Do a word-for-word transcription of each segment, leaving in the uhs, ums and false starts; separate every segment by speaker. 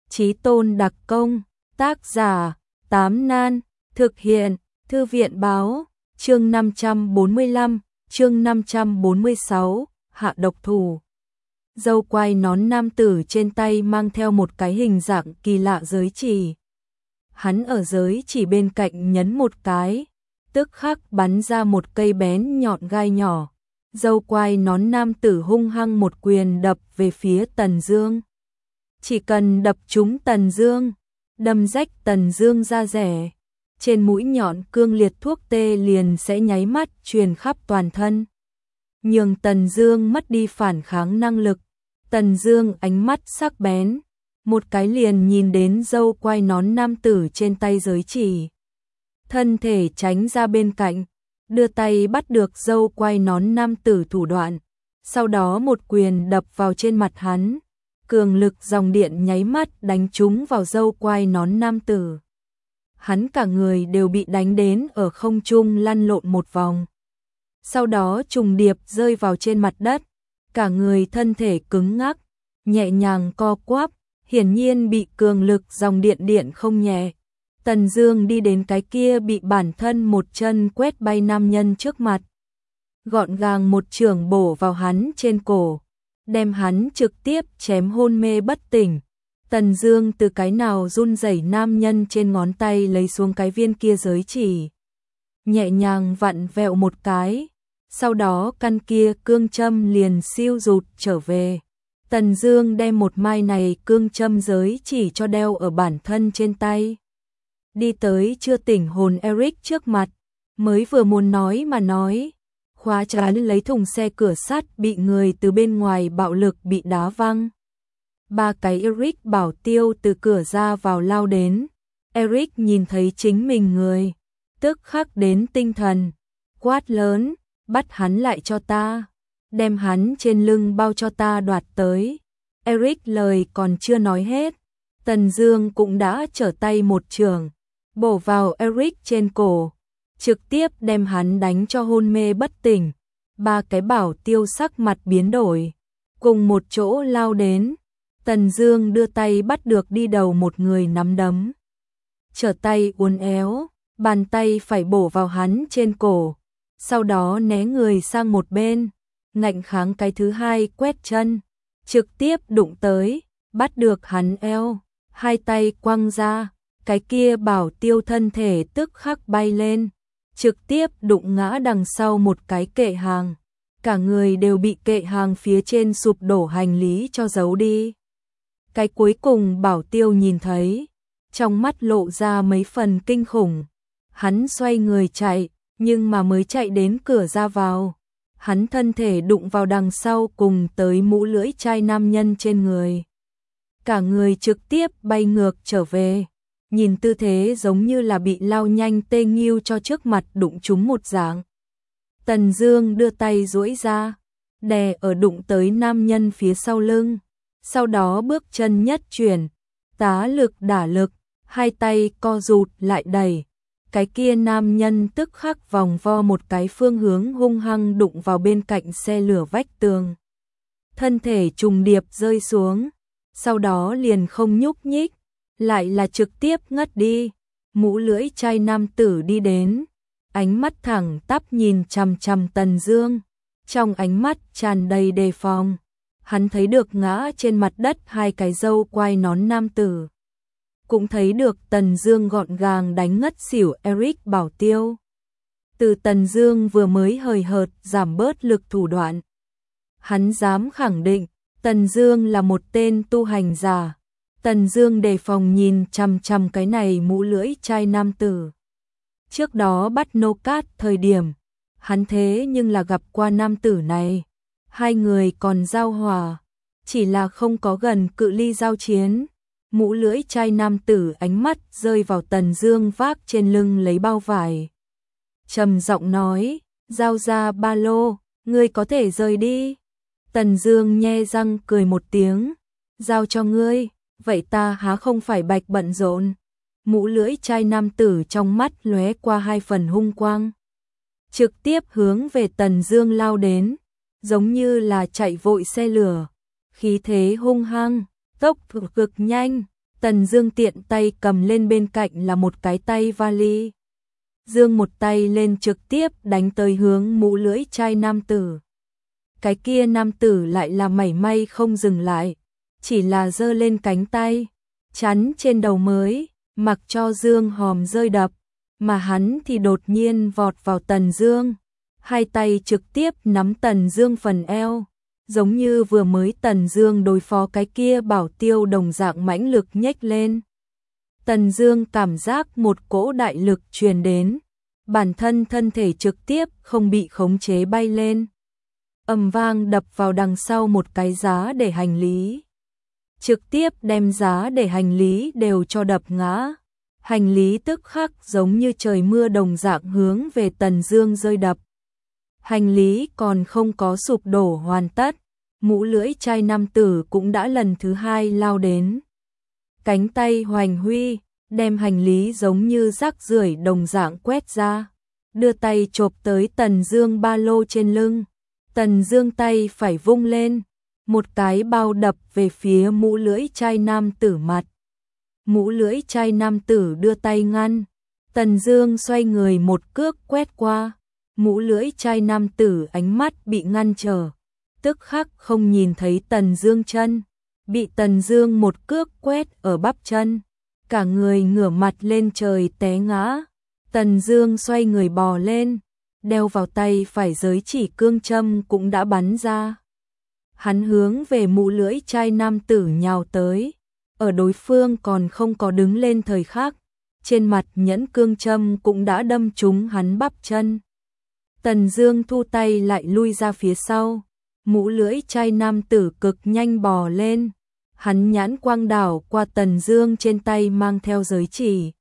Speaker 1: Chí tôn đặc công, tác giả, Tám Nan, thực hiện, Thư viện báo, chương năm trăm bốn mươi lăm, chương năm trăm bốn mươi sáu, hạ độc thủ. Dâu quai nón nam tử trên tay mang theo một cái hình dạng kỳ lạ giới chỉ. Hắn ở giới chỉ bên cạnh nhấn một cái, tức khắc bắn ra một cây bén nhọn gai nhỏ. Dâu quai nón nam tử hung hăng một quyền đập về phía Tần Dương. Chỉ cần đập trúng Tần Dương, đâm rách Tần Dương da rẻ, trên mũi nhọn cương liệt thuốc tê liền sẽ nháy mắt truyền khắp toàn thân, nhường Tần Dương mất đi phản kháng năng lực. Tần Dương ánh mắt sắc bén, một cái liền nhìn đến dâu quai nón nam tử trên tay giới chỉ. Thân thể tránh ra bên cạnh, đưa tay bắt được dâu quai nón nam tử thủ đoạn, sau đó một quyền đập vào trên mặt hắn. Cường lực dòng điện nháy mắt đánh trúng vào dâu quai nón nam tử. Hắn cả người đều bị đánh đến ở không trung lăn lộn một vòng. Sau đó trùng điệp rơi vào trên mặt đất, cả người thân thể cứng ngắc, nhẹ nhàng co quắp, hiển nhiên bị cường lực dòng điện điện không nhẹ. Tần Dương đi đến cái kia bị bản thân một chân quét bay nam nhân trước mặt, gọn gàng một chưởng bổ vào hắn trên cổ, đem hắn trực tiếp chém hôn mê bất tỉnh. Tần Dương từ cái nào run rẩy nam nhân trên ngón tay lấy xuống cái viên kia giới chỉ, nhẹ nhàng vặn vẹo một cái, sau đó căn kia cương châm liền siêu rụt trở về. Tần Dương đem một mai này cương châm giới chỉ cho đeo ở bản thân trên tay. Đi tới chưa tỉnh hồn Eric trước mặt, mới vừa muốn nói mà nói, khóa trái lấy thùng xe cửa sắt bị người từ bên ngoài bạo lực bị đá văng. Ba cái Eric bảo tiêu từ cửa ra vào lao đến. Eric nhìn thấy chính mình người, tức khắc đến tinh thần, quát lớn, bắt hắn lại cho ta, đem hắn trên lưng bao cho ta đoạt tới. Eric lời còn chưa nói hết, Tần Dương cũng đã trở tay một chưởng bổ vào Eric trên cổ, trực tiếp đem hắn đánh cho hôn mê bất tỉnh. Ba cái bảo tiêu sắc mặt biến đổi, cùng một chỗ lao đến. Tần Dương đưa tay bắt được đi đầu một người nắm đấm, trở tay uốn éo, bàn tay phải bổ vào hắn trên cổ, sau đó né người sang một bên, ngạnh kháng cái thứ hai quét chân, trực tiếp đụng tới, bắt được hắn eo, hai tay quăng ra, cái kia bảo tiêu thân thể tức khắc bay lên, trực tiếp đụng ngã đằng sau một cái kệ hàng, cả người đều bị kệ hàng phía trên sụp đổ hành lý cho giấu đi. Cái cuối cùng bảo tiêu nhìn thấy, trong mắt lộ ra mấy phần kinh khủng. Hắn xoay người chạy, nhưng mà mới chạy đến cửa ra vào, hắn thân thể đụng vào đằng sau cùng tới mũ lưỡi chai nam nhân trên người. Cả người trực tiếp bay ngược trở về, nhìn tư thế giống như là bị lao nhanh tê nghiêu cho trước mặt đụng trúng một dạng. Tần Dương đưa tay duỗi ra, đè ở đụng tới nam nhân phía sau lưng, sau đó bước chân nhất chuyển, tá lực đả lực, hai tay co rụt lại đẩy. Cái kia nam nhân tức khắc vòng vo một cái phương hướng hung hăng đụng vào bên cạnh xe lửa vách tường. Thân thể trùng điệp rơi xuống, sau đó liền không nhúc nhích, lại là trực tiếp ngất đi. Mũ lưỡi chai nam tử đi đến, ánh mắt thẳng tắp nhìn chằm chằm Tần Dương, trong ánh mắt tràn đầy đề phòng. Hắn thấy được ngã trên mặt đất hai cái dâu quai nón nam tử, cũng thấy được Tần Dương gọn gàng đánh ngất xỉu Eric bảo tiêu. Từ Tần Dương vừa mới hời hợt giảm bớt lực thủ đoạn, hắn dám khẳng định Tần Dương là một tên tu hành giả. Tần Dương đề phòng nhìn chằm chằm cái này mũ lưỡi chai nam tử. Trước đó bắt nô cát thời điểm, hắn thế nhưng là gặp qua nam tử này, hai người còn giao hòa, chỉ là không có gần cự ly giao chiến. Mũ lưỡi chai nam tử ánh mắt rơi vào Tần Dương vác trên lưng lấy bao vải, trầm giọng nói, giao ra ba lô, ngươi có thể rời đi. Tần Dương nhe răng cười một tiếng, giao cho ngươi, vậy ta há không phải bạch bận rộn. Mũ lưỡi chai nam tử trong mắt lóe qua hai phần hung quang, trực tiếp hướng về Tần Dương lao đến, giống như là chạy vội xe lửa, khí thế hung hăng, tốc cực nhanh. Tần Dương tiện tay cầm lên, bên cạnh là một cái tay vali. Dương một tay lên trực tiếp đánh tới hướng mũ lưỡi chai nam tử. Cái kia nam tử lại là mảy may không dừng lại, chỉ là giơ lên cánh tay, chắn trên đầu mới, mặc cho Dương hòm rơi đập, mà hắn thì đột nhiên vọt vào Tần Dương, hai tay trực tiếp nắm Tần Dương phần eo, giống như vừa mới Tần Dương đối phó cái kia bảo tiêu đồng dạng mãnh lực nhếch lên. Tần Dương cảm giác một cỗ đại lực truyền đến, bản thân thân thể trực tiếp không bị khống chế bay lên, ầm vang đập vào đằng sau một cái giá để hành lý, trực tiếp đem giá để hành lý đều cho đập ngã. Hành lý tức khắc giống như trời mưa đồng dạng hướng về Tần Dương rơi đập. Hành lý còn không có sụp đổ hoàn tất, mũ lưỡi chai nam tử cũng đã lần thứ hai lao đến. Cánh tay hoành huy, đem hành lý giống như rác rưởi đồng dạng quét ra, đưa tay chộp tới Tần Dương ba lô trên lưng. Tần Dương tay phải vung lên, một cái bao đập về phía mũ lưỡi chai nam tử mặt. Mũ lưỡi chai nam tử đưa tay ngăn, Tần Dương xoay người một cước quét qua, mũ lưỡi chai nam tử ánh mắt bị ngăn trở, tức khắc không nhìn thấy Tần Dương chân, bị Tần Dương một cước quét ở bắp chân, cả người ngửa mặt lên trời té ngã. Tần Dương xoay người bò lên, đeo vào tay phải giới chỉ cương châm cũng đã bắn ra. Hắn hướng về mũ lưỡi chai nam tử nhào tới, ở đối phương còn không có đứng lên thời khắc, trên mặt nhẫn cương châm cũng đã đâm trúng hắn bắp chân. Tần Dương thu tay lại lui ra phía sau, mũ lưỡi chai nam tử cực nhanh bò lên, hắn nhãn quang đảo qua Tần Dương trên tay mang theo giới chỉ.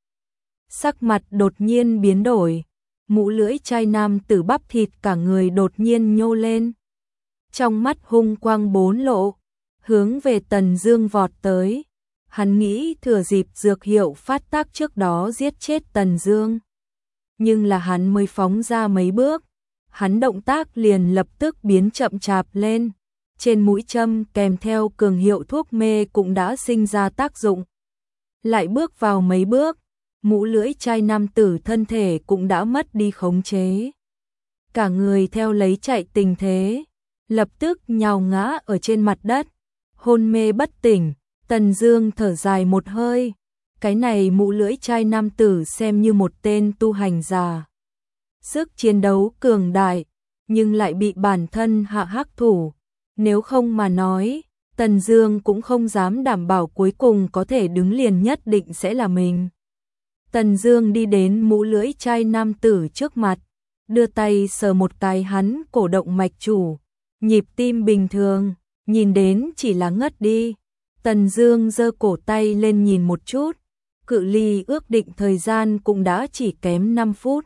Speaker 1: Sắc mặt đột nhiên biến đổi, mũ lưỡi chai nam tử bắp thịt cả người đột nhiên nhô lên. Trong mắt hung quang bốn lộ, hướng về Tần Dương vọt tới. Hắn nghĩ thừa dịp dược hiệu phát tác trước đó giết chết Tần Dương. Nhưng là hắn mới phóng ra mấy bước, hắn động tác liền lập tức biến chậm chạp lên. Trên mũi châm kèm theo cường hiệu thuốc mê cũng đã sinh ra tác dụng. Lại bước vào mấy bước, mũ lưỡi chai nam tử thân thể cũng đã mất đi khống chế. Cả người theo lấy chạy tình thế, lập tức nhào ngã ở trên mặt đất, hôn mê bất tỉnh. Tần Dương thở dài một hơi, cái này mũ lưỡi chai nam tử xem như một tên tu hành giả. Sức chiến đấu cường đại, nhưng lại bị bản thân hạ hắc thủ. Nếu không mà nói, Tần Dương cũng không dám đảm bảo cuối cùng có thể đứng liền nhất định sẽ là mình. Tần Dương đi đến mũ lưỡi chai nam tử trước mặt, đưa tay sờ một cái hắn cổ động mạch chủ, nhịp tim bình thường, nhìn đến chỉ là ngất đi. Tần Dương giơ cổ tay lên nhìn một chút, cự ly ước định thời gian cũng đã chỉ kém năm phút.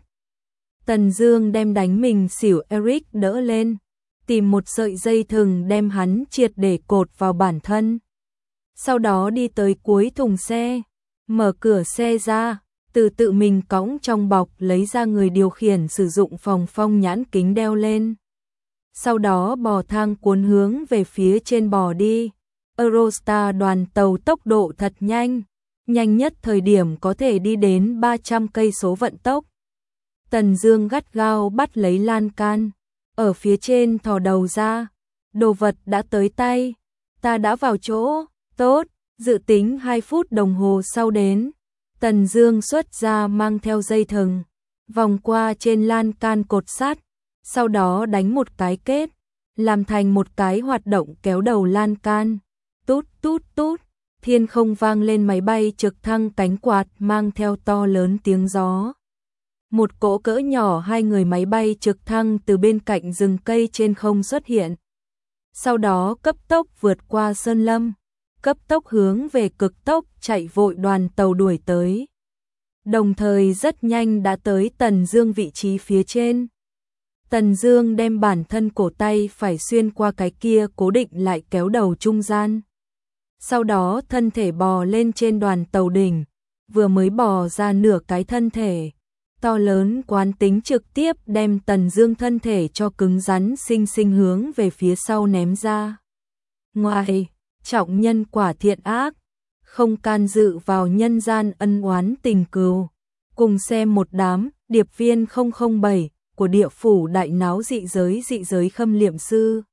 Speaker 1: Tần Dương đem đánh mình xỉu Eric đỡ lên, tìm một sợi dây thừng đem hắn triệt để cột vào bản thân. Sau đó đi tới cuối thùng xe, mở cửa xe ra, từ tự mình cõng trong bọc lấy ra người điều khiển sử dụng phòng phong nhãn kính đeo lên. Sau đó bò thang cuốn hướng về phía trên bò đi. Eurostar đoàn tàu tốc độ thật nhanh, nhanh nhất thời điểm có thể đi đến ba trăm cây số vận tốc. Tần Dương gắt gao bắt lấy lan can, ở phía trên thò đầu ra, đồ vật đã tới tay, ta đã vào chỗ, tốt, dự tính hai phút đồng hồ sau đến. Tần Dương xuất ra mang theo dây thừng, vòng qua trên lan can cột sắt, sau đó đánh một cái kết, làm thành một cái hoạt động kéo đầu lan can. Tút tút tút, thiên không vang lên máy bay trực thăng cánh quạt mang theo to lớn tiếng gió. Một cỗ cỡ nhỏ hai người máy bay trực thăng từ bên cạnh rừng cây trên không xuất hiện. Sau đó cấp tốc vượt qua sơn lâm, cấp tốc hướng về cực tốc chạy vội đoàn tàu đuổi tới. Đồng thời rất nhanh đã tới Tần Dương vị trí phía trên. Tần Dương đem bản thân cổ tay phải xuyên qua cái kia cố định lại kéo đầu trung gian. Sau đó thân thể bò lên trên đoàn tàu đỉnh, vừa mới bò ra nửa cái thân thể, to lớn quán tính trực tiếp đem Tần Dương thân thể cho cứng rắn sinh sinh hướng về phía sau ném ra. Ngoài, trọng nhân quả thiện ác, không can dự vào nhân gian ân oán tình cừu. Cùng xem một đám điệp viên không không bảy của địa phủ đại náo dị giới dị giới khâm liệm sư.